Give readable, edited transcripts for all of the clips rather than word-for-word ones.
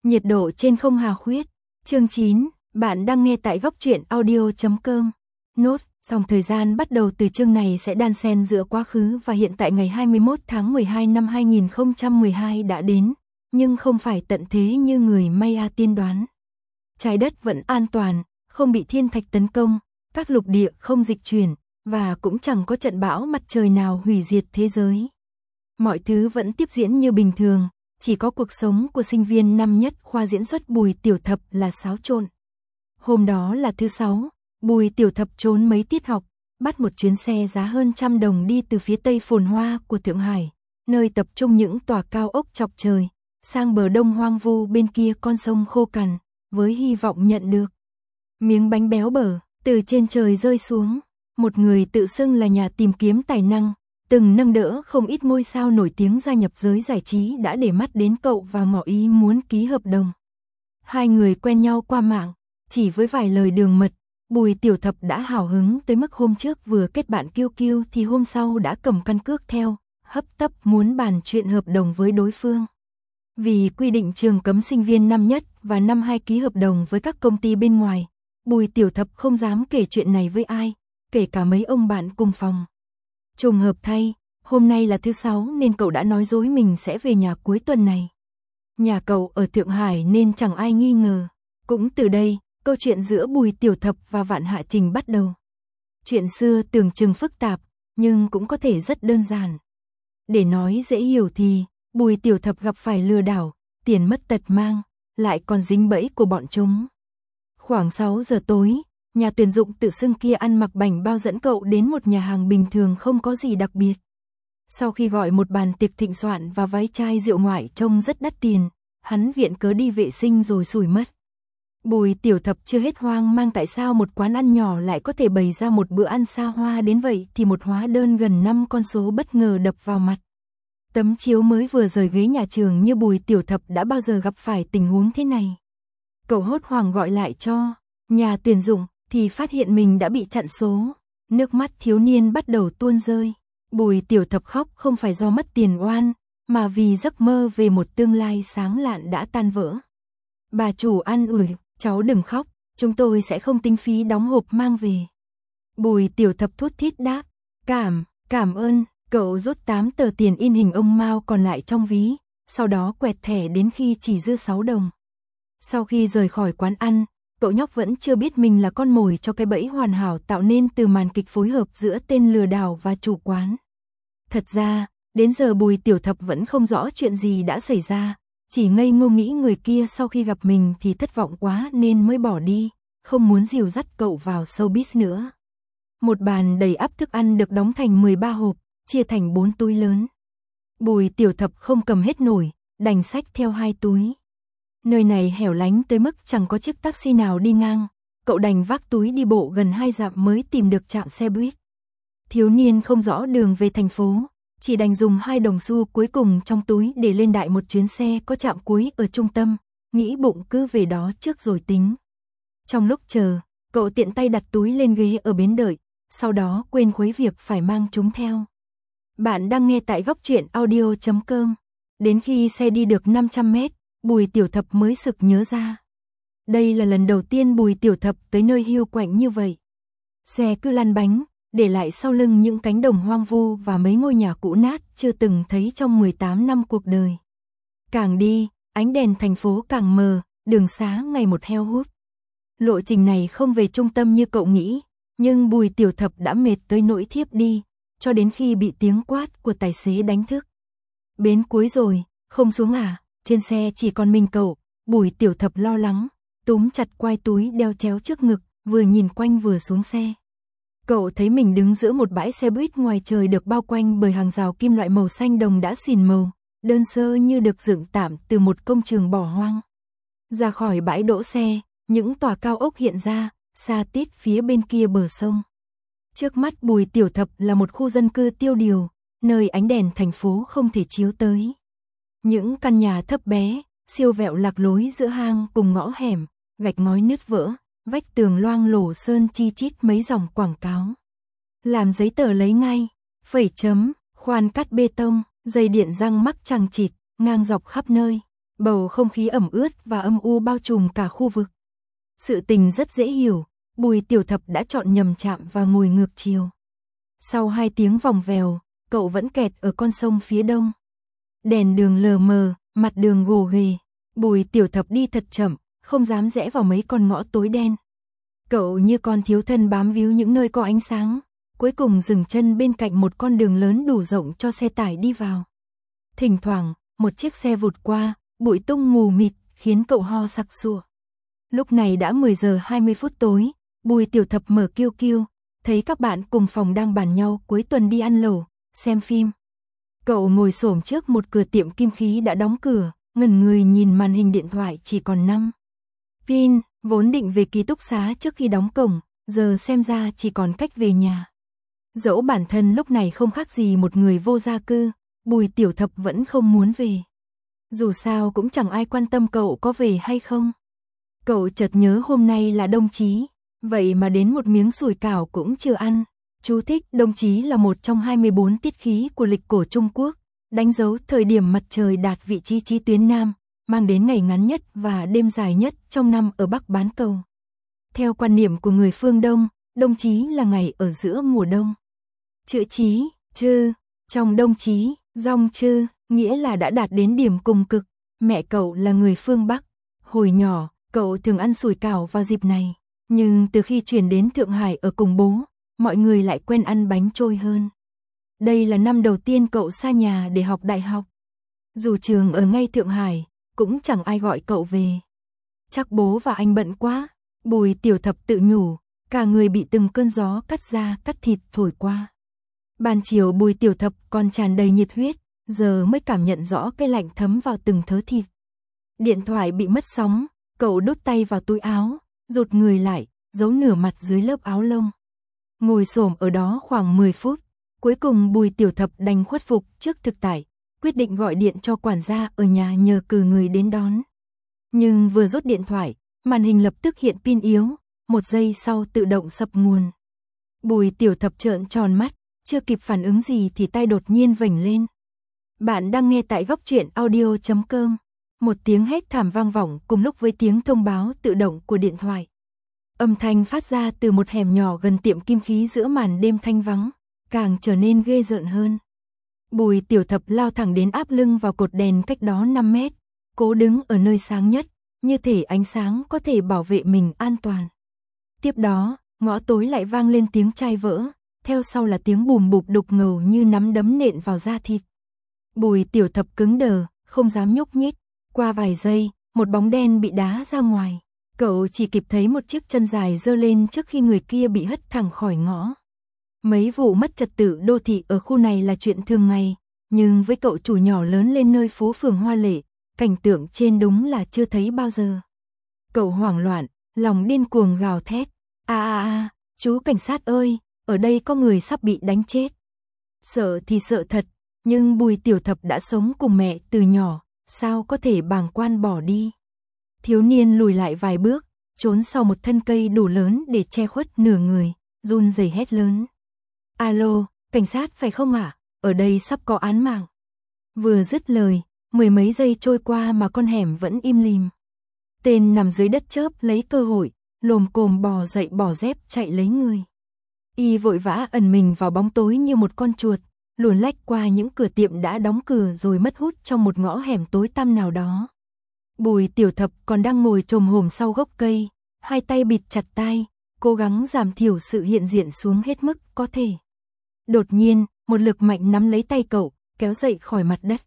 Nhiệt độ trên không hà khuyết. Chương 9, bạn đang nghe tại góc truyện audio.com. Nốt, dòng thời gian bắt đầu từ chương này sẽ đan xen giữa quá khứ và hiện tại. Ngày 21 tháng 12 năm 2012 đã đến, nhưng không phải tận thế như người Maya tiên đoán. Trái đất vẫn an toàn, không bị thiên thạch tấn công, các lục địa không dịch chuyển, và cũng chẳng có trận bão mặt trời nào hủy diệt thế giới. Mọi thứ vẫn tiếp diễn như bình thường, chỉ có cuộc sống của sinh viên năm nhất khoa diễn xuất Bùi Tiểu Thập là xáo trộn. Hôm đó là thứ Sáu, Bùi Tiểu Thập trốn mấy tiết học, bắt một chuyến xe giá hơn 100 đồng đi từ phía tây phồn hoa của Thượng Hải, nơi tập trung những tòa cao ốc chọc trời, sang bờ đông hoang vu bên kia con sông khô cằn, với hy vọng nhận được miếng bánh béo bở từ trên trời rơi xuống. Một người tự xưng là nhà tìm kiếm tài năng, từng nâng đỡ không ít ngôi sao nổi tiếng gia nhập giới giải trí đã để mắt đến cậu và ngỏ ý muốn ký hợp đồng. Hai người quen nhau qua mạng, chỉ với vài lời đường mật, Bùi Tiểu Thập đã hào hứng tới mức hôm trước vừa kết bạn QQ thì hôm sau đã cầm căn cước theo, hấp tấp muốn bàn chuyện hợp đồng với đối phương. Vì quy định trường cấm sinh viên năm nhất và năm hai ký hợp đồng với các công ty bên ngoài, Bùi Tiểu Thập không dám kể chuyện này với ai, kể cả mấy ông bạn cùng phòng. Trùng hợp thay, hôm nay là thứ Sáu nên cậu đã nói dối mình sẽ về nhà cuối tuần này. Nhà cậu ở Thượng Hải nên chẳng ai nghi ngờ. Cũng từ đây, câu chuyện giữa Bùi Tiểu Thập và Vạn Hạ Trình bắt đầu. Chuyện xưa tưởng chừng phức tạp, nhưng cũng có thể rất đơn giản. Để nói dễ hiểu thì, Bùi Tiểu Thập gặp phải lừa đảo, tiền mất tật mang, lại còn dính bẫy của bọn chúng. Khoảng 6 giờ tối, nhà tuyển dụng tự xưng kia ăn mặc bảnh bao dẫn cậu đến một nhà hàng bình thường không có gì đặc biệt. Sau khi gọi một bàn tiệc thịnh soạn và vái chai rượu ngoại trông rất đắt tiền, hắn viện cớ đi vệ sinh rồi xủi mất. Bùi Tiểu Thập chưa hết hoang mang tại sao một quán ăn nhỏ lại có thể bày ra một bữa ăn xa hoa đến vậy thì một hóa đơn gần 5 con số bất ngờ đập vào mặt. Tấm chiếu mới vừa rời ghế nhà trường như Bùi Tiểu Thập đã bao giờ gặp phải tình huống thế này. Cậu hốt hoảng gọi lại cho nhà tuyển dụng thì phát hiện mình đã bị chặn số. Nước mắt thiếu niên bắt đầu tuôn rơi. Bùi Tiểu Thập khóc không phải do mất tiền oan, mà vì giấc mơ về một tương lai sáng lạn đã tan vỡ. Bà chủ an ủi, cháu đừng khóc, chúng tôi sẽ không tính phí đóng hộp mang về. Bùi Tiểu Thập thút thít đáp, cảm ơn. Cậu rút 8 tờ tiền in hình ông Mao còn lại trong ví, sau đó quẹt thẻ đến khi chỉ dư 6 đồng. Sau khi rời khỏi quán ăn, cậu nhóc vẫn chưa biết mình là con mồi cho cái bẫy hoàn hảo tạo nên từ màn kịch phối hợp giữa tên lừa đảo và chủ quán. Thật ra, đến giờ Bùi Tiểu Thập vẫn không rõ chuyện gì đã xảy ra, chỉ ngây ngô nghĩ người kia sau khi gặp mình thì thất vọng quá nên mới bỏ đi, không muốn dìu dắt cậu vào showbiz nữa. Một bàn đầy ắp thức ăn được đóng thành 13 hộp, chia thành 4 túi lớn. Bùi Tiểu Thập không cầm hết nổi, đành xách theo 2 túi. Nơi này hẻo lánh tới mức chẳng có chiếc taxi nào đi ngang, cậu đành vác túi đi bộ gần 2 dặm mới tìm được trạm xe buýt. Thiếu niên không rõ đường về thành phố, chỉ đành dùng 2 đồng xu cuối cùng trong túi để lên đại một chuyến xe có trạm cuối ở trung tâm, nghĩ bụng cứ về đó trước rồi tính. Trong lúc chờ, cậu tiện tay đặt túi lên ghế ở bến đợi, sau đó quên khuấy việc phải mang chúng theo. Bạn đang nghe tại góc truyện audio.com. Đến khi xe đi được 500 mét, Bùi Tiểu Thập mới sực nhớ ra. Đây là lần đầu tiên Bùi Tiểu Thập tới nơi hiu quạnh như vậy. Xe cứ lăn bánh, để lại sau lưng những cánh đồng hoang vu và mấy ngôi nhà cũ nát chưa từng thấy trong 18 năm cuộc đời. Càng đi, ánh đèn thành phố càng mờ, đường xá ngày một heo hút. Lộ trình này không về trung tâm như cậu nghĩ, nhưng Bùi Tiểu Thập đã mệt tới nỗi thiếp đi, cho đến khi bị tiếng quát của tài xế đánh thức. Bến cuối rồi, không xuống à? Trên xe chỉ còn mình cậu. Bùi Tiểu Thập lo lắng, túm chặt quai túi đeo chéo trước ngực, vừa nhìn quanh vừa xuống xe. Cậu thấy mình đứng giữa một bãi xe buýt ngoài trời được bao quanh bởi hàng rào kim loại màu xanh đồng đã xìn màu, đơn sơ như được dựng tạm từ một công trường bỏ hoang. Ra khỏi bãi đỗ xe, những tòa cao ốc hiện ra, xa tít phía bên kia bờ sông. Trước mắt Bùi Tiểu Thập là một khu dân cư tiêu điều, nơi ánh đèn thành phố không thể chiếu tới. Những căn nhà thấp bé, siêu vẹo lạc lối giữa hang cùng ngõ hẻm, gạch ngói nứt vỡ, vách tường loang lổ sơn chi chít mấy dòng quảng cáo. Làm giấy tờ lấy ngay, phẩy chấm, khoan cắt bê tông, dây điện răng mắc chằng chịt, ngang dọc khắp nơi. Bầu không khí ẩm ướt và âm u bao trùm cả khu vực. Sự tình rất dễ hiểu, Bùi Tiểu Thập đã chọn nhầm trạm và ngồi ngược chiều. Sau 2 tiếng vòng vèo, cậu vẫn kẹt ở con sông phía đông. Đèn đường lờ mờ, mặt đường gồ ghề. Bùi Tiểu Thập đi thật chậm, không dám rẽ vào mấy con ngõ tối đen. Cậu như con thiếu thân bám víu những nơi có ánh sáng, cuối cùng dừng chân bên cạnh một con đường lớn đủ rộng cho xe tải đi vào. Thỉnh thoảng, một chiếc xe vụt qua, bụi tung mù mịt, khiến cậu ho sặc sụa. Lúc này đã 10 giờ 20 phút tối, Bùi Tiểu Thập mở QQ, thấy các bạn cùng phòng đang bàn nhau cuối tuần đi ăn lẩu, xem phim. Cậu ngồi xổm trước một cửa tiệm kim khí đã đóng cửa, ngẩn người nhìn màn hình điện thoại chỉ còn 5 pin, vốn định về ký túc xá trước khi đóng cổng, giờ xem ra chỉ còn cách về nhà. Dẫu bản thân lúc này không khác gì một người vô gia cư, Bùi Tiểu Thập vẫn không muốn về. Dù sao cũng chẳng ai quan tâm cậu có về hay không. Cậu chợt nhớ hôm nay là đông chí, vậy mà đến một miếng sủi cảo cũng chưa ăn. Chú thích: đông chí là một trong 24 tiết khí của lịch cổ Trung Quốc, đánh dấu thời điểm mặt trời đạt vị trí chí tuyến nam, mang đến ngày ngắn nhất và đêm dài nhất trong năm ở Bắc bán cầu. Theo quan niệm của người phương Đông, đông chí là ngày ở giữa mùa đông. Chữ chí, chư, trong đông chí, dong chư, nghĩa là đã đạt đến điểm cùng cực. Mẹ cậu là người phương Bắc. Hồi nhỏ, cậu thường ăn sủi cảo vào dịp này. Nhưng từ khi chuyển đến Thượng Hải ở cùng bố, mọi người lại quen ăn bánh trôi hơn. Đây là năm đầu tiên cậu xa nhà để học đại học. Dù trường ở ngay Thượng Hải, cũng chẳng ai gọi cậu về. Chắc bố và anh bận quá, Bùi Tiểu Thập tự nhủ, cả người bị từng cơn gió cắt da cắt thịt thổi qua. Ban chiều Bùi Tiểu Thập còn tràn đầy nhiệt huyết, giờ mới cảm nhận rõ cái lạnh thấm vào từng thớ thịt. Điện thoại bị mất sóng, cậu đút tay vào túi áo, rụt người lại, giấu nửa mặt dưới lớp áo lông. Ngồi xổm ở đó khoảng 10 phút, cuối cùng Bùi Tiểu Thập đành khuất phục trước thực tại, quyết định gọi điện cho quản gia ở nhà nhờ cử người đến đón. Nhưng vừa rút điện thoại, màn hình lập tức hiện pin yếu, 1 giây sau tự động sập nguồn. Bùi Tiểu Thập trợn tròn mắt, chưa kịp phản ứng gì thì tay đột nhiên vểnh lên. Bạn đang nghe tại góc truyện audio.com. Một tiếng hét thảm vang vọng cùng lúc với tiếng thông báo tự động của điện thoại. Âm thanh phát ra từ một hẻm nhỏ gần tiệm kim khí giữa màn đêm thanh vắng, càng trở nên ghê rợn hơn. Bùi Tiểu Thập lao thẳng đến áp lưng vào cột đèn cách đó 5 mét, cố đứng ở nơi sáng nhất, như thể ánh sáng có thể bảo vệ mình an toàn. Tiếp đó, ngõ tối lại vang lên tiếng chai vỡ, theo sau là tiếng bùm bụp đục ngầu như nắm đấm nện vào da thịt. Bùi Tiểu Thập cứng đờ, không dám nhúc nhích. Qua vài giây, một bóng đen bị đá ra ngoài. Cậu chỉ kịp thấy một chiếc chân dài giơ lên trước khi người kia bị hất thẳng khỏi ngõ. Mấy vụ mất trật tự đô thị ở khu này là chuyện thường ngày, nhưng với cậu chủ nhỏ lớn lên nơi phố phường hoa lệ, cảnh tượng trên đúng là chưa thấy bao giờ. Cậu hoảng loạn, lòng điên cuồng gào thét. Chú cảnh sát ơi, ở đây có người sắp bị đánh chết. Sợ thì sợ thật, nhưng Bùi Tiểu Thập đã sống cùng mẹ từ nhỏ, sao có thể bàng quan bỏ đi. Thiếu niên lùi lại vài bước, trốn sau một thân cây đủ lớn để che khuất nửa người, run rẩy hét lớn. Alo, cảnh sát phải không ạ? Ở đây sắp có án mạng. Vừa dứt lời, 10 mấy giây trôi qua mà con hẻm vẫn im lìm. Tên nằm dưới đất chớp lấy cơ hội, lồm cồm bò dậy bỏ dép chạy lấy người. Y vội vã ẩn mình vào bóng tối như một con chuột, luồn lách qua những cửa tiệm đã đóng cửa rồi mất hút trong một ngõ hẻm tối tăm nào đó. Bùi Tiểu Thập còn đang ngồi chồm hổm sau gốc cây, hai tay bịt chặt tai, cố gắng giảm thiểu sự hiện diện xuống hết mức có thể. Đột nhiên, một lực mạnh nắm lấy tay cậu, kéo dậy khỏi mặt đất.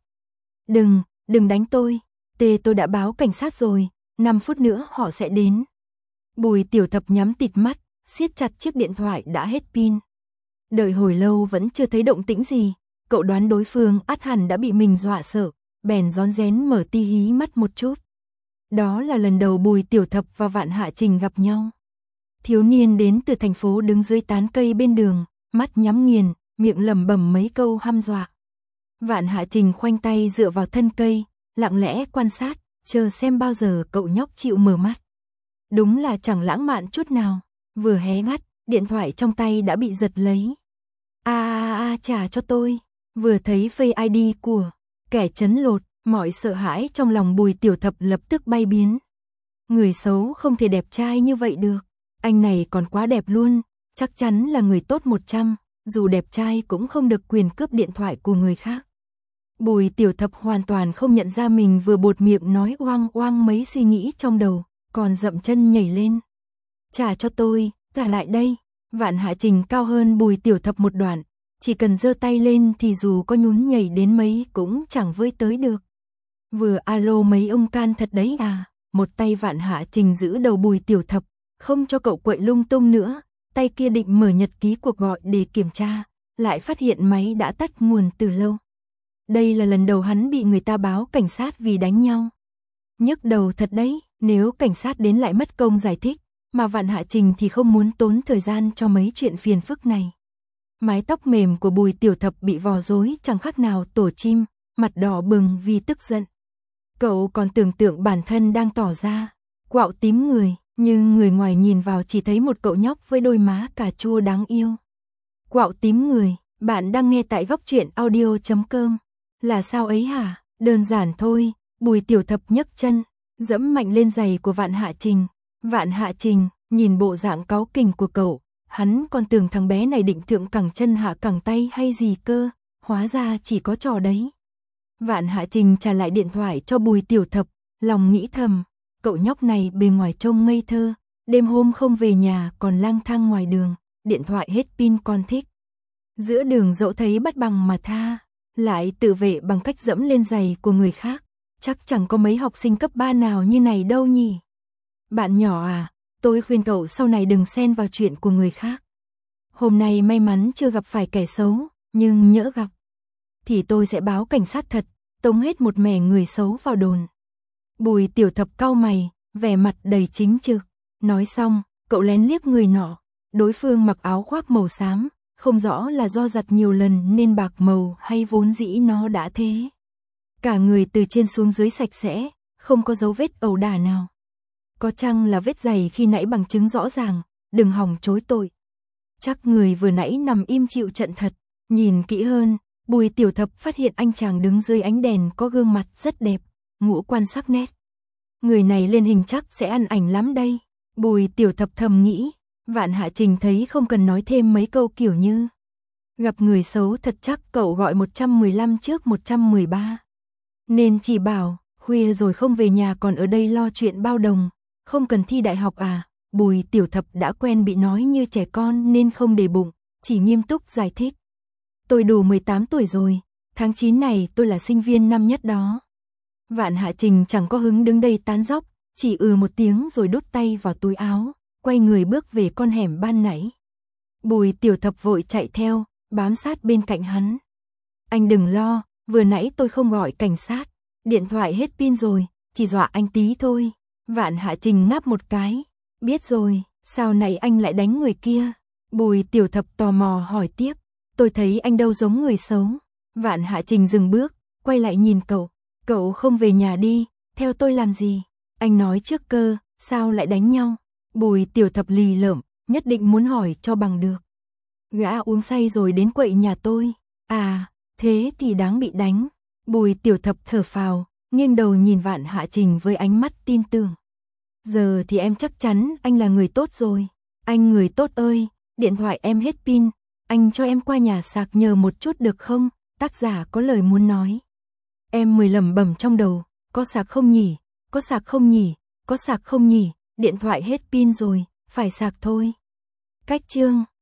Đừng đánh tôi, tôi đã báo cảnh sát rồi, 5 phút nữa họ sẽ đến. Bùi Tiểu Thập nhắm tịt mắt, siết chặt chiếc điện thoại đã hết pin. Đợi hồi lâu vẫn chưa thấy động tĩnh gì, cậu đoán đối phương ắt hẳn đã bị mình dọa sợ, bèn rón rén mở ti hí mắt một chút. Đó là lần đầu Bùi Tiểu Thập và Vạn Hạ Trình gặp nhau. Thiếu niên đến từ thành phố đứng dưới tán cây bên đường, mắt nhắm nghiền, miệng lẩm bẩm mấy câu hăm dọa. Vạn Hạ Trình khoanh tay dựa vào thân cây, lặng lẽ quan sát, chờ xem bao giờ cậu nhóc chịu mở mắt. Đúng là chẳng lãng mạn chút nào, vừa hé mắt, điện thoại trong tay đã bị giật lấy. Trả cho tôi. Vừa thấy Face ID của kẻ trấn lột, Mọi sợ hãi trong lòng Bùi Tiểu Thập lập tức bay biến. Người xấu không thể đẹp trai như vậy được. Anh này còn quá đẹp luôn, chắc chắn là người tốt 100, dù đẹp trai cũng không được quyền cướp điện thoại của người khác. Bùi Tiểu Thập hoàn toàn không nhận ra mình vừa buột miệng nói oang oang mấy suy nghĩ trong đầu, còn dậm chân nhảy lên. Trả cho tôi, trả lại đây. Vạn Hạ Trình cao hơn Bùi Tiểu Thập một đoạn, chỉ cần giơ tay lên thì dù có nhún nhảy đến mấy cũng chẳng với tới được. Vừa alo mấy ông can thật đấy à, một tay Vạn Hạ Trình giữ đầu Bùi Tiểu Thập, không cho cậu quậy lung tung nữa, tay kia định mở nhật ký cuộc gọi để kiểm tra, lại phát hiện máy đã tắt nguồn từ lâu. Đây là lần đầu hắn bị người ta báo cảnh sát vì đánh nhau. Nhức đầu thật đấy, nếu cảnh sát đến lại mất công giải thích, mà Vạn Hạ Trình thì không muốn tốn thời gian cho mấy chuyện phiền phức này. Mái tóc mềm của Bùi Tiểu Thập bị vò rối chẳng khác nào tổ chim, mặt đỏ bừng vì tức giận. Cậu còn tưởng tượng bản thân đang tỏ ra quạo tím người, nhưng người ngoài nhìn vào chỉ thấy một cậu nhóc với đôi má cà chua đáng yêu. Quạo tím người, bạn đang nghe tại góc truyện audio.com. Là sao ấy hả? Đơn giản thôi. Bùi Tiểu Thập nhấc chân, dẫm mạnh lên giày của Vạn Hạ Trình. Vạn Hạ Trình nhìn bộ dạng cáu kỉnh của cậu, hắn còn tưởng thằng bé này định thượng cẳng chân hạ cẳng tay hay gì cơ, hóa ra chỉ có trò đấy. Vạn Hạ Trình trả lại điện thoại cho Bùi Tiểu Thập, lòng nghĩ thầm, cậu nhóc này bề ngoài trông ngây thơ, đêm hôm không về nhà còn lang thang ngoài đường, điện thoại hết pin còn thích. Giữa đường dẫu thấy bất bằng mà tha, lại tự vệ bằng cách dẫm lên giày của người khác, chắc chẳng có mấy học sinh cấp 3 nào như này đâu nhỉ. Bạn nhỏ à, tôi khuyên cậu sau này đừng xen vào chuyện của người khác. Hôm nay may mắn chưa gặp phải kẻ xấu, nhưng nhỡ gặp thì tôi sẽ báo cảnh sát thật, tống hết một mẻ người xấu vào đồn. Bùi Tiểu Thập cau mày, vẻ mặt đầy chính trực. Nói xong, cậu lén liếc người nọ. Đối phương mặc áo khoác màu xám, không rõ là do giặt nhiều lần nên bạc màu hay vốn dĩ nó đã thế. Cả người từ trên xuống dưới sạch sẽ, không có dấu vết ẩu đả nào. Có chăng là vết giày khi nãy bằng chứng rõ ràng, đừng hòng chối tội. Chắc người vừa nãy nằm im chịu trận thật. Nhìn kỹ hơn, Bùi Tiểu Thập phát hiện anh chàng đứng dưới ánh đèn có gương mặt rất đẹp, ngũ quan sắc nét. Người này lên hình chắc sẽ ăn ảnh lắm đây. Bùi Tiểu Thập thầm nghĩ. Vạn Hạ Trình thấy không cần nói thêm mấy câu kiểu như gặp người xấu thật chắc cậu gọi 115 trước 113. Nên chỉ bảo, khuya rồi không về nhà còn ở đây lo chuyện bao đồng, không cần thi đại học à. Bùi Tiểu Thập đã quen bị nói như trẻ con nên không để bụng, chỉ nghiêm túc giải thích. Tôi đủ 18 tuổi rồi, tháng 9 này tôi là sinh viên năm nhất đó. Vạn Hạ Trình chẳng có hứng đứng đây tán dóc, chỉ một tiếng rồi đút tay vào túi áo, quay người bước về con hẻm ban nãy. Bùi Tiểu Thập vội chạy theo, bám sát bên cạnh hắn. Anh đừng lo, vừa nãy tôi không gọi cảnh sát, điện thoại hết pin rồi, chỉ dọa anh tí thôi. Vạn Hạ Trình ngáp một cái, biết rồi, sao nãy anh lại đánh người kia? Bùi Tiểu Thập tò mò hỏi tiếp, tôi thấy anh đâu giống người xấu. Vạn Hạ Trình dừng bước, quay lại nhìn cậu không về nhà đi, theo tôi làm gì? Anh nói trước cơ, sao lại đánh nhau? Bùi Tiểu Thập lì lợm, nhất định muốn hỏi cho bằng được. Gã uống say rồi đến quậy nhà tôi. À, thế thì đáng bị đánh. Bùi Tiểu Thập thở phào, nghiêng đầu nhìn Vạn Hạ Trình với ánh mắt tin tưởng. Giờ thì em chắc chắn anh là người tốt rồi. Anh người tốt ơi, điện thoại em hết pin, anh cho em qua nhà sạc nhờ một chút được không? Tác giả có lời muốn nói. Em lẩm bẩm trong đầu, có sạc không nhỉ? Có sạc không nhỉ? Có sạc không nhỉ? Điện thoại hết pin rồi, phải sạc thôi. Cách chương